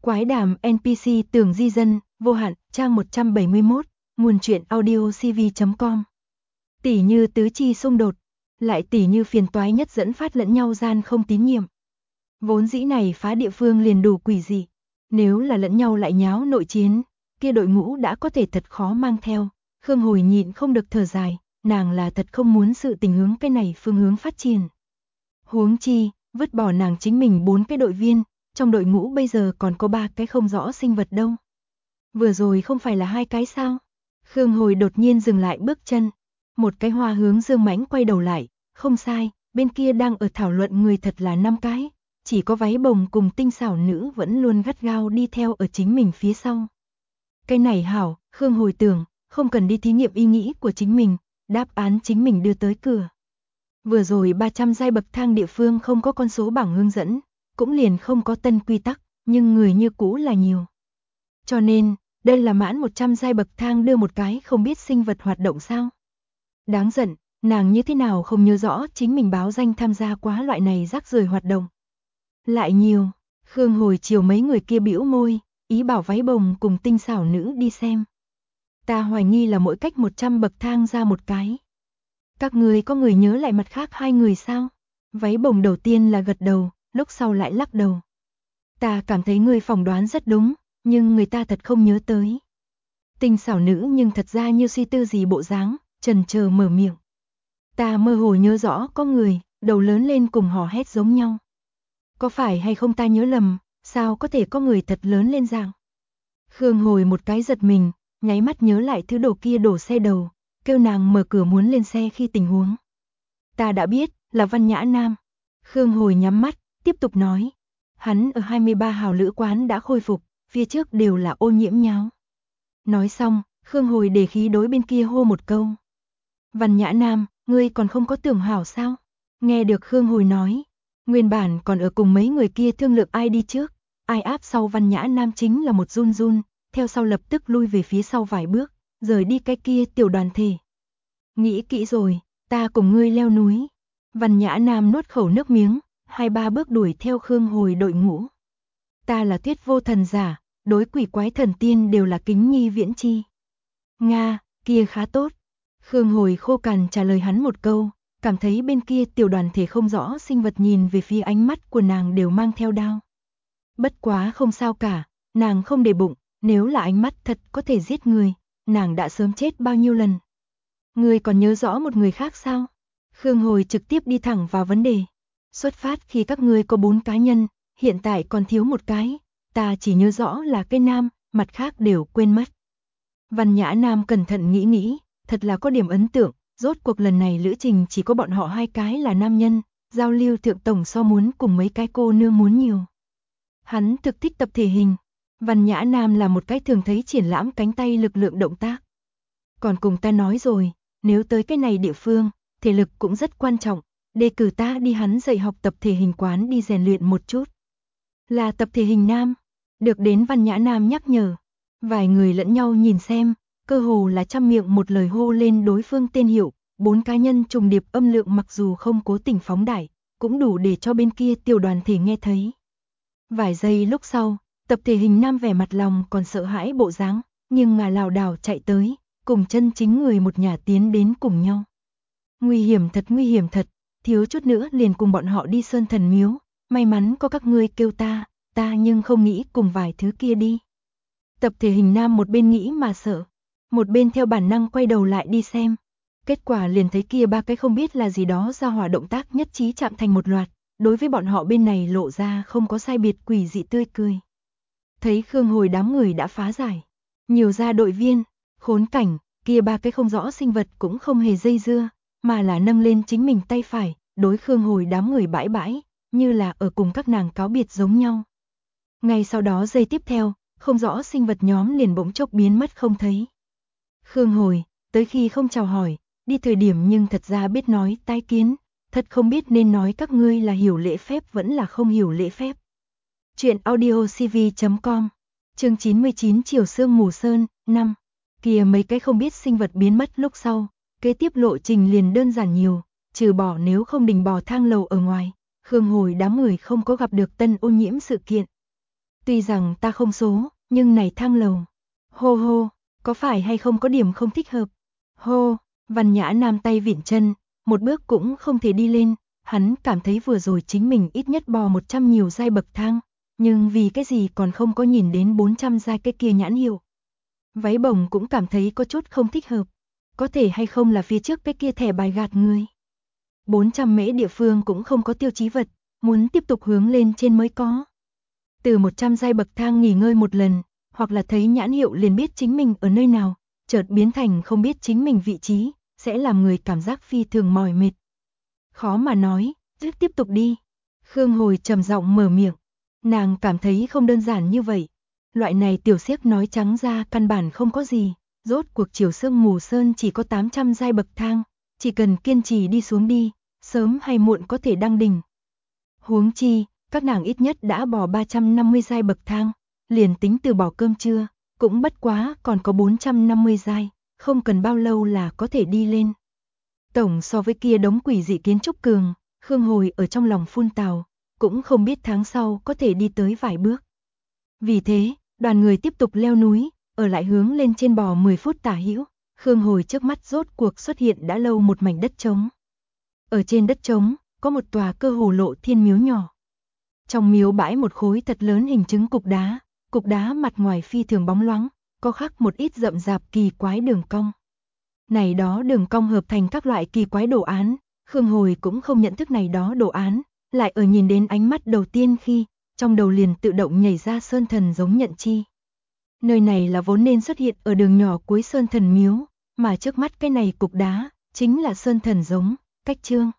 Quái đàm NPC Tường Di Dân, vô hạn, trang 171, nguồn truyện audio cv.com. Tỉ như tứ chi xung đột, lại tỉ như phiền toái nhất dẫn phát lẫn nhau gian không tín nhiệm. Vốn dĩ này phá địa phương liền đủ quỷ dị, nếu là lẫn nhau lại nháo nội chiến, kia đội ngũ đã có thể thật khó mang theo. Khương Hồi nhịn không được thở dài, nàng là thật không muốn sự tình hướng cái này phương hướng phát triển. Huống chi, vứt bỏ nàng chính mình 4 cái đội viên, trong đội ngũ bây giờ còn có 3 cái không rõ sinh vật đâu. Vừa rồi không phải là 2 cái sao? Khương Hồi đột nhiên dừng lại bước chân, một cái hoa hướng Dương Mãnh quay đầu lại, không sai, bên kia đang ở thảo luận người thật là 5 cái, chỉ có váy bồng cùng tinh xảo nữ vẫn luôn gắt gao đi theo ở chính mình phía sau. Cái này hảo, Khương Hồi tưởng, không cần đi thí nghiệm ý nghĩ của chính mình, đáp án chính mình đưa tới cửa. Vừa rồi 300 giai bậc thang địa phương không có con số bảng hướng dẫn, cũng liền không có tân quy tắc, nhưng người như cũ là nhiều. Cho nên, đây là mãn 100 giai bậc thang đưa một cái không biết sinh vật hoạt động sao? Đáng giận, nàng như thế nào không nhớ rõ chính mình báo danh tham gia quá loại này rác rưởi hoạt động. Lại nhiều, Khương Hồi chiều mấy người kia bĩu môi, ý bảo váy bồng cùng tinh xảo nữ đi xem. Ta hoài nghi là mỗi cách 100 bậc thang ra một cái. Các người có người nhớ lại mặt khác 2 người sao? Váy bồng đầu tiên là gật đầu, lúc sau lại lắc đầu. Ta cảm thấy người phỏng đoán rất đúng, nhưng người ta thật không nhớ tới. Tinh xảo nữ nhưng thật ra như suy tư gì bộ dáng, chần chờ mở miệng. Ta mơ hồ nhớ rõ có người, đầu lớn lên cùng hò hét giống nhau. Có phải hay không ta nhớ lầm, sao có thể có người thật lớn lên dạng? Khương Hồi một cái giật mình, nháy mắt nhớ lại thứ đồ kia đổ xe đầu, kêu nàng mở cửa muốn lên xe khi tình huống. Ta đã biết, là Văn Nhã Nam. Khương Hồi nhắm mắt, tiếp tục nói. Hắn ở 23 hào lữ quán đã khôi phục, phía trước đều là ô nhiễm nháo. Nói xong, Khương Hồi để khí đối bên kia hô một câu. Văn Nhã Nam, ngươi còn không có tưởng hảo sao? Nghe được Khương Hồi nói, nguyên bản còn ở cùng mấy người kia thương lượng ai đi trước, ai áp sau Văn Nhã Nam chính là một run run, theo sau lập tức lui về phía sau vài bước, rời đi cái kia tiểu đoàn thể. Nghĩ kỹ rồi, ta cùng ngươi leo núi. Văn Nhã Nam nuốt khẩu nước miếng, 2-3 bước đuổi theo Khương Hồi đội ngũ. Ta là Tuyết Vô Thần giả, đối quỷ quái thần tiên đều là kính nhi viễn chi. Nga, kia khá tốt. Khương Hồi khô cằn trả lời hắn một câu, cảm thấy bên kia tiểu đoàn thể không rõ sinh vật nhìn về phía ánh mắt của nàng đều mang theo đao. Bất quá không sao cả, nàng không để bụng, nếu là ánh mắt thật có thể giết người, nàng đã sớm chết bao nhiêu lần. Ngươi còn nhớ rõ một người khác sao? Khương Hồi trực tiếp đi thẳng vào vấn đề. Xuất phát khi các ngươi có 4 cá nhân, hiện tại còn thiếu một cái, ta chỉ nhớ rõ là cái nam, mặt khác đều quên mất. Văn Nhã Nam cẩn thận nghĩ, thật là có điểm ấn tượng, rốt cuộc lần này lữ trình chỉ có bọn họ 2 cái là nam nhân, giao lưu thượng tổng so muốn cùng mấy cái cô nương muốn nhiều. Hắn thực thích tập thể hình, Văn Nhã Nam là một cái thường thấy triển lãm cánh tay lực lượng động tác. Còn cùng ta nói rồi, nếu tới cái này địa phương, thể lực cũng rất quan trọng, đề cử ta đi hắn dạy học tập thể hình quán đi rèn luyện một chút. Là tập thể hình nam, được đến Văn Nhã Nam nhắc nhở. Vài người lẫn nhau nhìn xem, cơ hồ là trăm miệng một lời hô lên đối phương tên hiệu, 4 cá nhân trùng điệp âm lượng mặc dù không cố tình phóng đại, cũng đủ để cho bên kia tiểu đoàn thể nghe thấy. Vài giây lúc sau, tập thể hình nam vẻ mặt lòng còn sợ hãi bộ dáng, nhưng mà lảo đảo chạy tới, cùng chân chính người một nhà tiến đến cùng nhau. Nguy hiểm thật, thiếu chút nữa liền cùng bọn họ đi Sơn Thần Miếu, may mắn có các ngươi kêu ta nhưng không nghĩ cùng vài thứ kia đi. Tập thể hình nam một bên nghĩ mà sợ, một bên theo bản năng quay đầu lại đi xem. Kết quả liền thấy kia 3 cái không biết là gì đó ra hỏa động tác nhất trí chạm thành một loạt, đối với bọn họ bên này lộ ra không có sai biệt quỷ dị tươi cười. Thấy Khương Hồi đám người đã phá giải, nhiều ra đội viên, khốn cảnh, kia 3 cái không rõ sinh vật cũng không hề dây dưa, mà là nâng lên chính mình tay phải, đối Khương Hồi đám người bãi bãi, như là ở cùng các nàng cáo biệt giống nhau. Ngay sau đó giây tiếp theo, không rõ sinh vật nhóm liền bỗng chốc biến mất không thấy. Khương Hồi, tới khi không chào hỏi, đi thời điểm nhưng thật ra biết nói tái kiến, thật không biết nên nói các ngươi là hiểu lễ phép vẫn là không hiểu lễ phép. Chuyện audio cv.com, chương 99 Chiều Sương Mù Sơn, 5. Kìa mấy cái không biết sinh vật biến mất lúc sau, kế tiếp lộ trình liền đơn giản nhiều, trừ bỏ nếu không đình bò thang lầu ở ngoài, Khương Hồi đám người không có gặp được tân ô nhiễm sự kiện. Tuy rằng ta không số, nhưng này thang lầu. Hô hô, có phải hay không có điểm không thích hợp? Hô, Văn Nhã Nam tay vịn chân, một bước cũng không thể đi lên, hắn cảm thấy vừa rồi chính mình ít nhất bò 100 nhiều giai bậc thang, nhưng vì cái gì còn không có nhìn đến 400 giai cái kia nhãn hiệu. Váy bồng cũng cảm thấy có chút không thích hợp, có thể hay không là phía trước cái kia thẻ bài gạt người. 400 mễ địa phương cũng không có tiêu chí vật, muốn tiếp tục hướng lên trên mới có. Từ 100 giai bậc thang nghỉ ngơi một lần, hoặc là thấy nhãn hiệu liền biết chính mình ở nơi nào, chợt biến thành không biết chính mình vị trí, sẽ làm người cảm giác phi thường mỏi mệt. Khó mà nói, cứ tiếp tục đi. Khương Hồi trầm giọng mở miệng, nàng cảm thấy không đơn giản như vậy. Loại này tiểu xiếc nói trắng ra căn bản không có gì, rốt cuộc Chiều Sương Mù Sơn chỉ có 800 giai bậc thang, chỉ cần kiên trì đi xuống đi, sớm hay muộn có thể đăng đỉnh. Huống chi, các nàng ít nhất đã bỏ 350 giai bậc thang, liền tính từ bỏ cơm trưa, cũng bất quá còn có 450 giai, không cần bao lâu là có thể đi lên. Tổng so với kia đống quỷ dị kiến trúc cường, Khương Hồi ở trong lòng phun tào, cũng không biết tháng sau có thể đi tới vài bước. Vì thế, đoàn người tiếp tục leo núi, ở lại hướng lên trên bò 10 phút tả hữu, Khương Hồi trước mắt rốt cuộc xuất hiện đã lâu một mảnh đất trống. Ở trên đất trống, có một tòa cơ hồ lộ thiên miếu nhỏ. Trong miếu bãi một khối thật lớn hình trứng cục đá mặt ngoài phi thường bóng loáng, có khắc một ít rậm rạp kỳ quái đường cong. Này đó đường cong hợp thành các loại kỳ quái đồ án, Khương Hồi cũng không nhận thức này đó đồ án, lại ở nhìn đến ánh mắt đầu tiên khi, trong đầu liền tự động nhảy ra Sơn Thần giống nhận chi. Nơi này là vốn nên xuất hiện ở đường nhỏ cuối Sơn Thần miếu, mà trước mắt cái này cục đá, chính là Sơn Thần giống, cách trương.